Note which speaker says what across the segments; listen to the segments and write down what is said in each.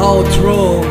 Speaker 1: Outro.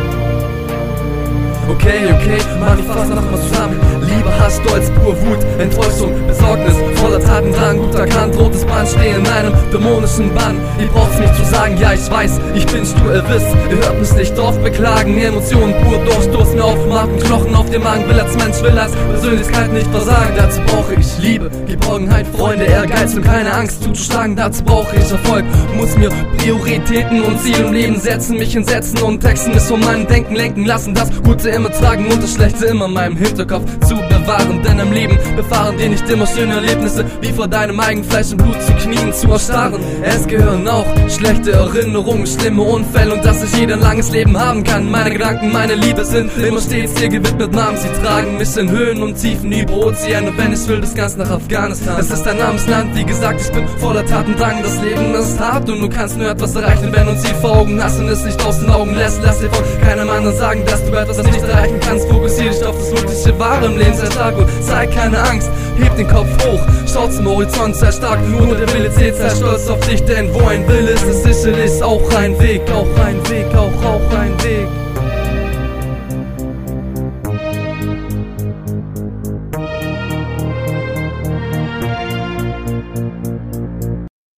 Speaker 1: Okay, Mann, ich fass nochmal zusammen. Liebe, Hass, Stolz, pur Wut, Enttäuschung, Besorgnis, voller Tatendrang, gut erkannt, rotes Band, stehe in einem dämonischen Bann. Ihr braucht's nicht zu sagen, ja ich weiß, ich bin stur, ihr wisst, ihr hört mich nicht oft beklagen. Emotionen pur durchstoßen mir auf, Marken, Knochen auf dem Magen, will als Mensch, will als Persönlichkeit nicht versagen. Dazu brauche ich Liebe, Geborgenheit, Freunde, Ehrgeiz und keine Angst zuzuschlagen. Dazu brauche ich Erfolg, muss mir Prioritäten und Ziele im Leben setzen, mich hinsetzen und texten, es um mein Denken lenken lassen, das Gute immer tragen und das Schlechte immer in meinem Hinterkopf zu bewahren. Denn im Leben befahren dir nicht immer schöne Erlebnisse, wie vor deinem eigenen Fleisch und Blut zu Knien zu erstarren. Es gehören auch schlechte Erinnerungen, schlimme Unfälle und dass ich jeder ein langes Leben haben kann. Meine Gedanken, meine Lieder sind immer stets dir gewidmet, Namen, sie tragen mich in Höhen und Tiefen über Ozean und wenn ich will, bis ganz nach Afghanistan. Es ist ein armes Land, wie gesagt, ich bin voller Tatendrang. Das Leben ist hart und du kannst nur etwas erreichen, wenn du sie vor Augen hast und es nicht aus den Augen lässt. Lass dir von keinem anderen sagen, dass du etwas nicht erreichen kannst. Fokussier dich auf das wirkliche Wahre im Leben, sei stark und zeig keine Angst. Heb den Kopf hoch, schau zum Horizont, sei stark, nur der Wille zählt, sei stolz auf dich, denn wo ein Wille ist, ist sicherlich auch ein Weg, auch ein Weg, auch